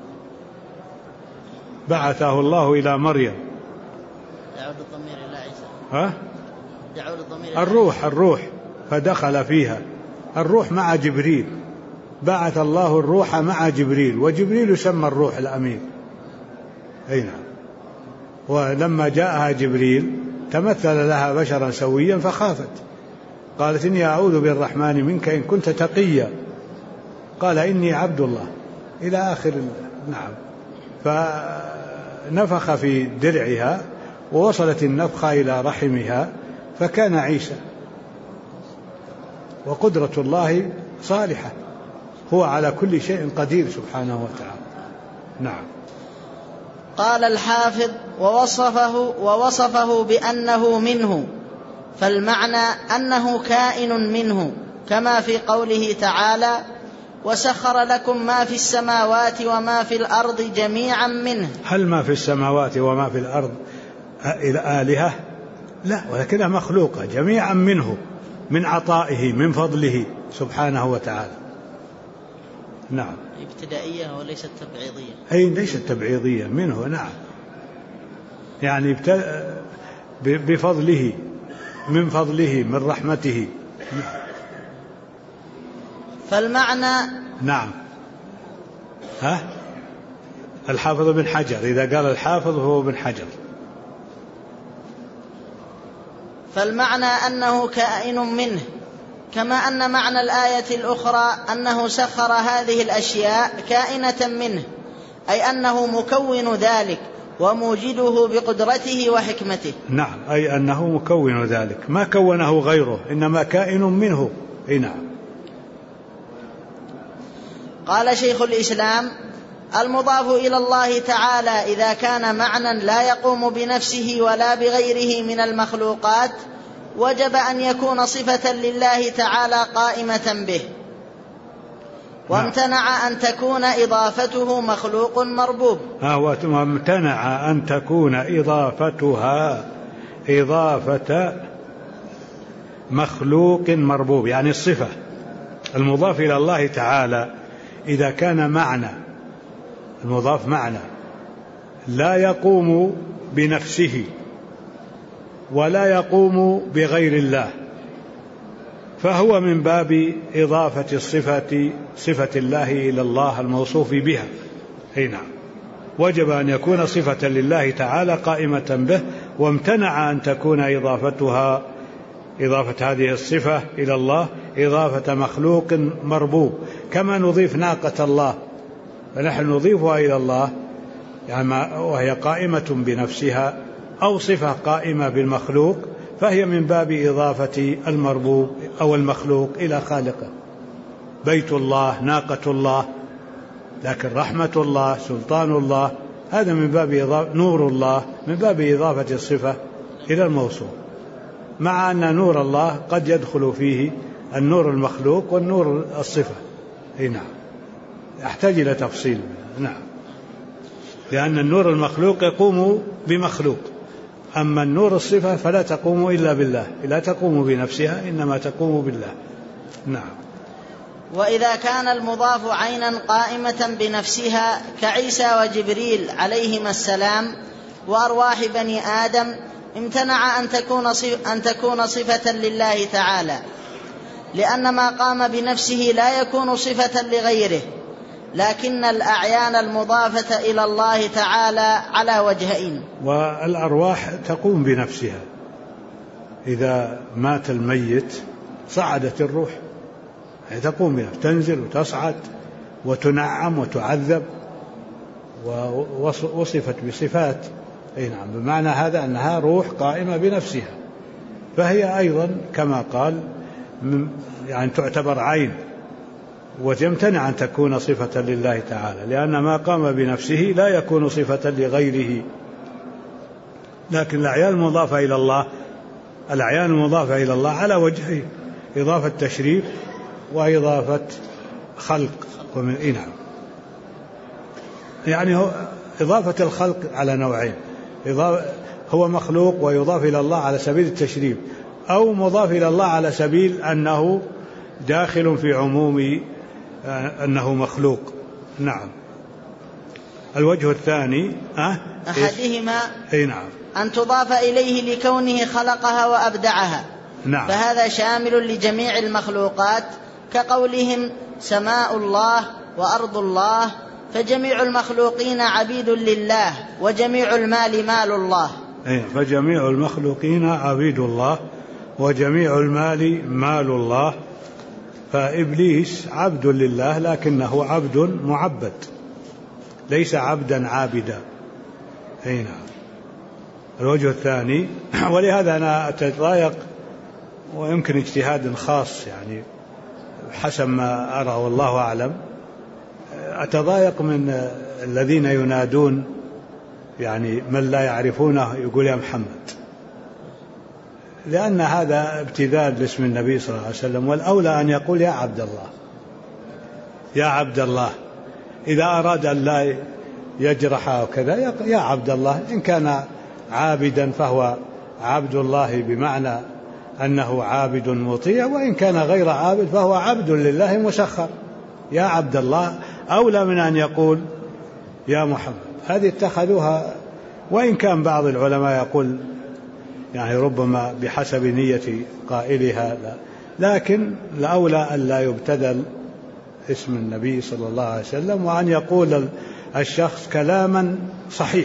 بعثه الله إلى مريم، يعود الضمير إلى عيسى. يعود الضمير الروح فدخل فيها، الروح مع جبريل، بعث الله الروح مع جبريل، وجبريل يسمى الروح الأمين. أي نعم. ولما جاءها جبريل تمثل لها بشرا سويا فخافت، قالت: إني أعوذ بالرحمن منك إن كنت تقيا. قال: إني عبد الله، إلى آخر. نعم. فنفخ في درعها ووصلت النفخة إلى رحمها فكان عيسى. وقدرة الله صالحة، هو على كل شيء قدير سبحانه وتعالى. نعم. قال الحافظ: ووصفه بأنه منه، فالمعنى أنه كائن منه، كما في قوله تعالى: وسخر لكم ما في السماوات وما في الأرض جميعا منه. هل ما في السماوات وما في الأرض آلهة؟ لا، ولكنها مخلوقة جميعا منه، من عطائه، من فضله سبحانه وتعالى. نعم. ابتدائية وليست تبعيضية. أي ليست تبعيضية، منه. نعم، يعني بفضله، من فضله، من رحمته. فالمعنى. نعم. الحافظ بن حجر، إذا قال الحافظ هو بن حجر. فالمعنى أنه كائن منه، كما أن معنى الآية الأخرى أنه سخر هذه الأشياء كائنة منه، أي أنه مكون ذلك وموجده بقدرته وحكمته. نعم، أي أنه مكون ذلك، ما كونه غيره، إنما كائن منه. أي نعم. قال شيخ الإسلام: المضاف إلى الله تعالى إذا كان معنى لا يقوم بنفسه ولا بغيره من المخلوقات وجب أن يكون صفة لله تعالى قائمة به، وامتنع أن تكون إضافته مخلوق مربوب. وامتنع أن تكون إضافتها إضافة مخلوق مربوب، يعني الصفة المضاف إلى الله تعالى إذا كان معنى، المضاف معنى لا يقوم بنفسه ولا يقوم بغير الله، فهو من باب إضافة صفة الله إلى الله الموصوف بها. أي نعم، وجب أن يكون صفة لله تعالى قائمة به، وامتنع أن تكون إضافة هذه الصفة إلى الله إضافة مخلوق مربوب، كما نضيف ناقة الله، فنحن نضيفها إلى الله يعني وهي قائمة بنفسها، أو صفة قائمة بالمخلوق، فهي من باب إضافة المربوب أو المخلوق إلى خالقه. بيت الله، ناقة الله، لكن رحمة الله، سلطان الله، هذا من باب نور الله، من باب إضافة الصفة إلى الموصوف، مع أن نور الله قد يدخل فيه النور المخلوق والنور الصفة. نعم، يحتاج إلى تفصيل. نعم، لأن النور المخلوق يقوم بمخلوق، أما النور الصفة فلا تقوم إلا بالله، لا تقوم بنفسها إنما تقوم بالله. نعم. وإذا كان المضاف عينا قائمة بنفسها كعيسى وجبريل عليهما السلام وأرواح بني آدم، امتنع أن تكون صفة لله تعالى، لأن ما قام بنفسه لا يكون صفة لغيره، لكن الأعيان المضافة إلى الله تعالى على وجهين. والأرواح تقوم بنفسها، إذا مات الميت صعدت الروح، تقوم بنفسها، تنزل وتصعد وتنعم وتعذب، ووصفت بصفات. نعم، بمعنى هذا أنها روح قائمة بنفسها، فهي أيضا كما قال يعني تعتبر عين، ويمتنع أن تكون صفة لله تعالى، لأن ما قام بنفسه لا يكون صفة لغيره. لكن الأعيان المضافة إلى الله على وجهين: إضافة تشريف وإضافة خلق. نعم، يعني إضافة الخلق على نوعين: هو مخلوق ويضاف إلى الله على سبيل التشريف، أو مضاف إلى الله على سبيل أنه داخل في عموم أنه مخلوق. نعم. الوجه الثاني أحدهما نعم أن تضاف إليه لكونه خلقها وأبدعها. نعم. فهذا شامل لجميع المخلوقات، كقولهم سماء الله وأرض الله، فجميع المخلوقين عبيد لله، وجميع المال مال الله. فجميع المخلوقين عبيد الله وجميع المال مال الله. فإبليس عبد لله لكنه عبد معبد، ليس عبدا عابدا. نعم. الوجه الثاني، ولهذا أنا أتضايق، ويمكن اجتهاد خاص يعني حسب ما أرى والله أعلم، أتضايق من الذين ينادون يعني من لا يعرفونه يقول يا محمد، لأن هذا ابتذال لاسم النبي صلى الله عليه وسلم، والأولى أن يقول يا عبد الله، يا عبد الله. إذا أراد أن لا يجرح وكذا يا عبد الله. إن كان عابدا فهو عبد الله بمعنى أنه عابد مطيع، وإن كان غير عابد فهو عبد لله مسخر. يا عبد الله أولى من أن يقول يا محمد. هذه اتخذوها، وإن كان بعض العلماء يقول يعني ربما بحسب نية قائلها، لكن الأولى أن لا يبتذل اسم النبي صلى الله عليه وسلم، وأن يقول الشخص كلاما صحيح.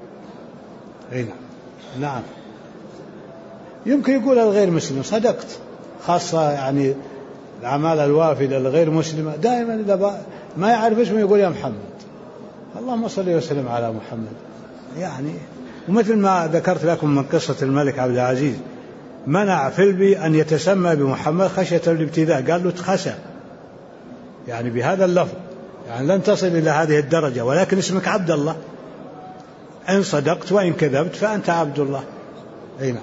نعم. يمكن يقول الغير مسلم صدقت، خاصة يعني الأعمال الوافدة الغير مسلمة دائما إذا ما يعرف اسمه يقول يا محمد، اللهم صل وسلم على محمد. يعني ومثل ما ذكرت لكم من قصة الملك عبد العزيز، منع فيلبي أن يتسمى بمحمد خشية الابتداء، قال له تخسى يعني بهذا اللفظ، يعني لن تصل إلى هذه الدرجة، ولكن اسمك عبد الله، إن صدقت وإن كذبت فأنت عبد الله. نعم.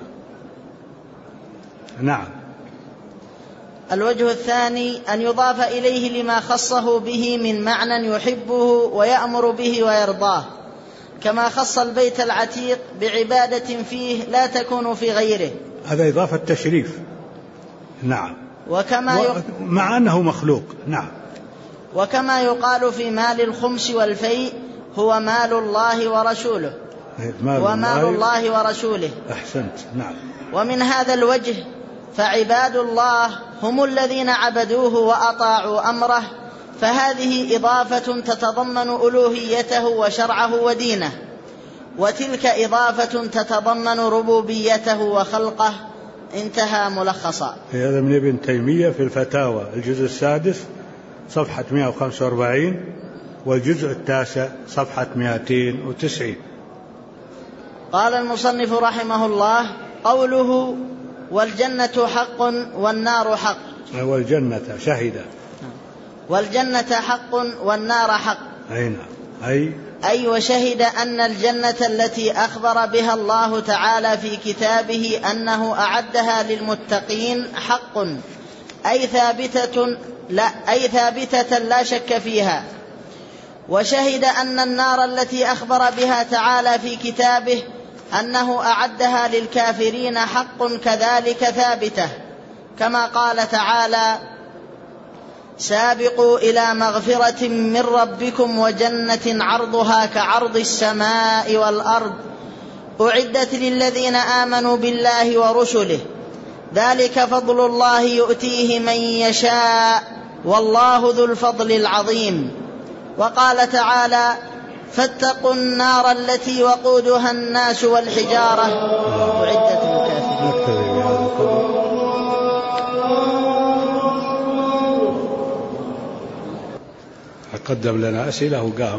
نعم. الوجه الثاني أن يضاف إليه لما خصه به من معنى يحبه ويأمر به ويرضاه، كما خص البيت العتيق بعبادة فيه لا تكون في غيره، هذا إضافة تشريف. نعم. مع أنه مخلوق. نعم. وكما يقال في مال الخمس والفيء هو مال الله ورسوله، ومال الله ورسوله. أحسنت. نعم. ومن هذا الوجه فعباد الله هم الذين عبدوه وأطاعوا أمره، فهذه إضافة تتضمن ألوهيته وشرعه ودينه، وتلك إضافة تتضمن ربوبيته وخلقه. انتهى ملخصا. هذا من ابن تيمية في الفتاوى الجزء 6 صفحة 145، والجزء 9 صفحة 290. قال المصنف رحمه الله: قوله والجنة حق والنار حق. والجنة شهد. والجنة حق والنار حق. أي وشهد أن الجنة التي أخبر بها الله تعالى في كتابه أنه أعدها للمتقين حق، أي ثابتة لا شك فيها. وشهد أن النار التي أخبر بها تعالى في كتابه أنه أعدها للكافرين حق كذلك ثابتة، كما قال تعالى: سابقوا إلى مغفرة من ربكم وجنة عرضها كعرض السماء والأرض أعدت للذين آمنوا بالله ورسله ذلك فضل الله يؤتيه من يشاء والله ذو الفضل العظيم. وقال تعالى: فاتقوا النار التي وقودها الناس والحجارة أعدت للكافرين. قدم لنا أسئلة وقام.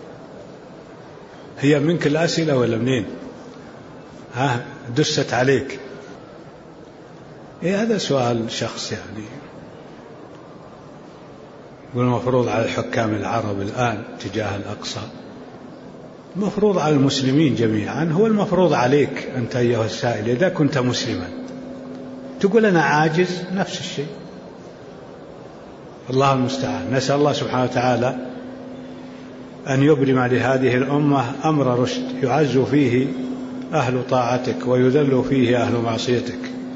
هي منك الأسئلة ولا منين؟ دست عليك. هذا سؤال شخص يعني. والمفروض على الحكام العرب الآن تجاه الأقصى، المفروض على المسلمين جميعا، هو المفروض عليك أنت أيها السائل إذا كنت مسلما تقول أنا عاجز، نفس الشيء. الله المستعان. نسأل الله سبحانه وتعالى أن يبرم لهذه الأمة أمر رشد يعز فيه أهل طاعتك ويذل فيه أهل معصيتك.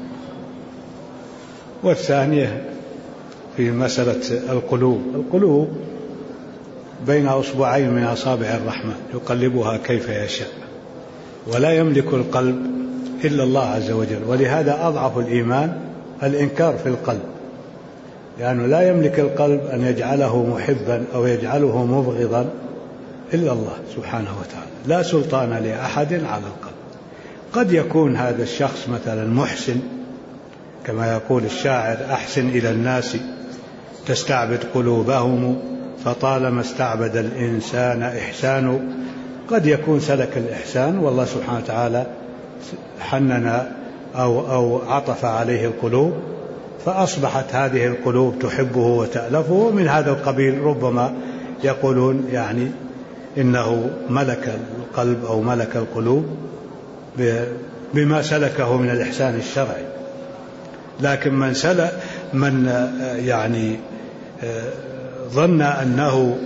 والثانية في مسألة القلوب بين أصبعين من أصابع الرحمن يقلبها كيف يشاء، ولا يملك القلب إلا الله عز وجل. ولهذا أضعف الإيمان الإنكار في القلب، لأنه لا يملك القلب أن يجعله محبا أو يجعله مبغضا إلا الله سبحانه وتعالى. لا سلطان لأحد على القلب. قد يكون هذا الشخص مثلا محسن، كما يقول الشاعر: أحسن إلى الناس تستعبد قلوبهم فطالما استعبد الإنسان إحسان. قد يكون سلك الإحسان والله سبحانه وتعالى حنن أو عطف عليه القلوب، فأصبحت هذه القلوب تحبه وتألفه. من هذا القبيل ربما يقولون يعني إنه ملك القلب أو ملك القلوب بما سلكه من الإحسان الشرعي. لكن من يعني ظن أنه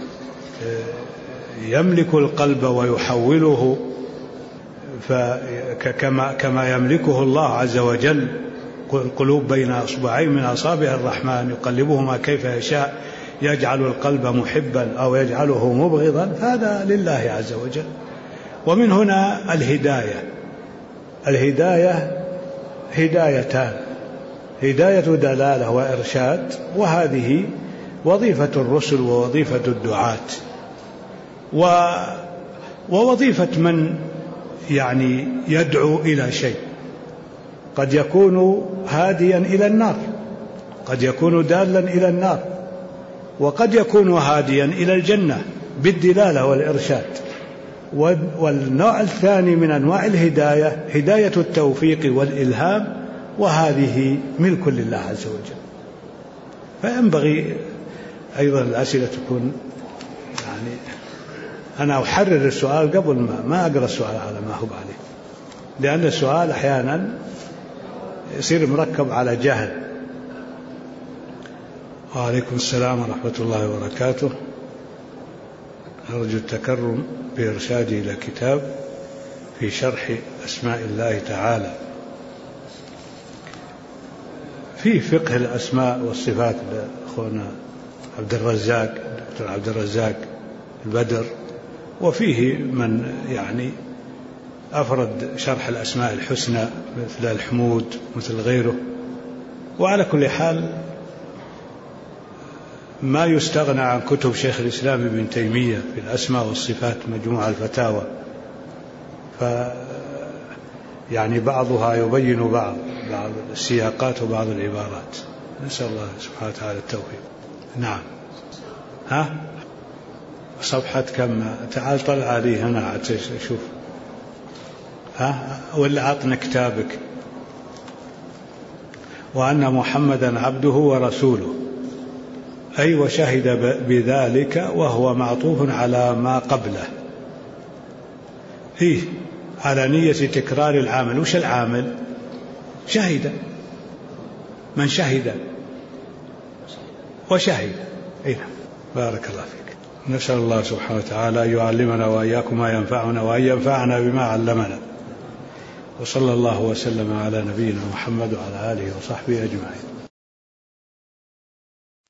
يملك القلب ويحوله كما يملكه الله عز وجل، القلوب بين أصبعين من أصابع الرحمن يقلبهما كيف يشاء، يجعل القلب محبا أو يجعله مبغضا، هذا لله عز وجل. ومن هنا الهداية هدايتان: هداية دلالة وإرشاد، وهذه وظيفة الرسل ووظيفة الدعاة ووظيفة من يعني يدعو إلى شيء. قد يكون هاديا إلى النار، قد يكون دالا إلى النار، وقد يكون هاديا إلى الجنة بالدلالة والإرشاد. والنوع الثاني من أنواع الهداية هداية التوفيق والإلهام، وهذه ملك لله عز وجل. فينبغي أيضا الأسئلة تكون يعني أنا أحرر السؤال قبل ما أقرأ السؤال على ما هو عليه، لأن السؤال أحيانا يصير مركب على جهل. وعليكم السلام ورحمة الله وبركاته. أرجو التكرم بإرشادي إلى كتاب في شرح أسماء الله تعالى، في فقه الأسماء والصفات لأخونا دكتور عبد الرزاق البدر، وفيه من يعني أفرد شرح الأسماء الحسنى مثل الحمود مثل غيره. وعلى كل حال ما يستغنى عن كتب شيخ الإسلام ابن تيمية في الأسماء والصفات، مجموع الفتاوى، يعني بعضها يبين بعض السياقات وبعض العبارات. نسأل الله سبحانه وتعالى التوفيق. نعم. صفحة كم؟ تعال طلع عليه هنا شوف. ولا عطنا كتابك. وأن محمدا عبده ورسوله، أي وشهد بذلك، وهو معطوف على ما قبله فيه على نية تكرار العامل. وش العامل؟ شهد، من شهد وشهد. بارك الله فيك. نسأل الله سبحانه وتعالى أن يعلمنا وإياكم ما ينفعنا وأن ينفعنا بما علمنا. وصلى الله وسلم على نبينا محمد وعلى آله وصحبه أجمعين.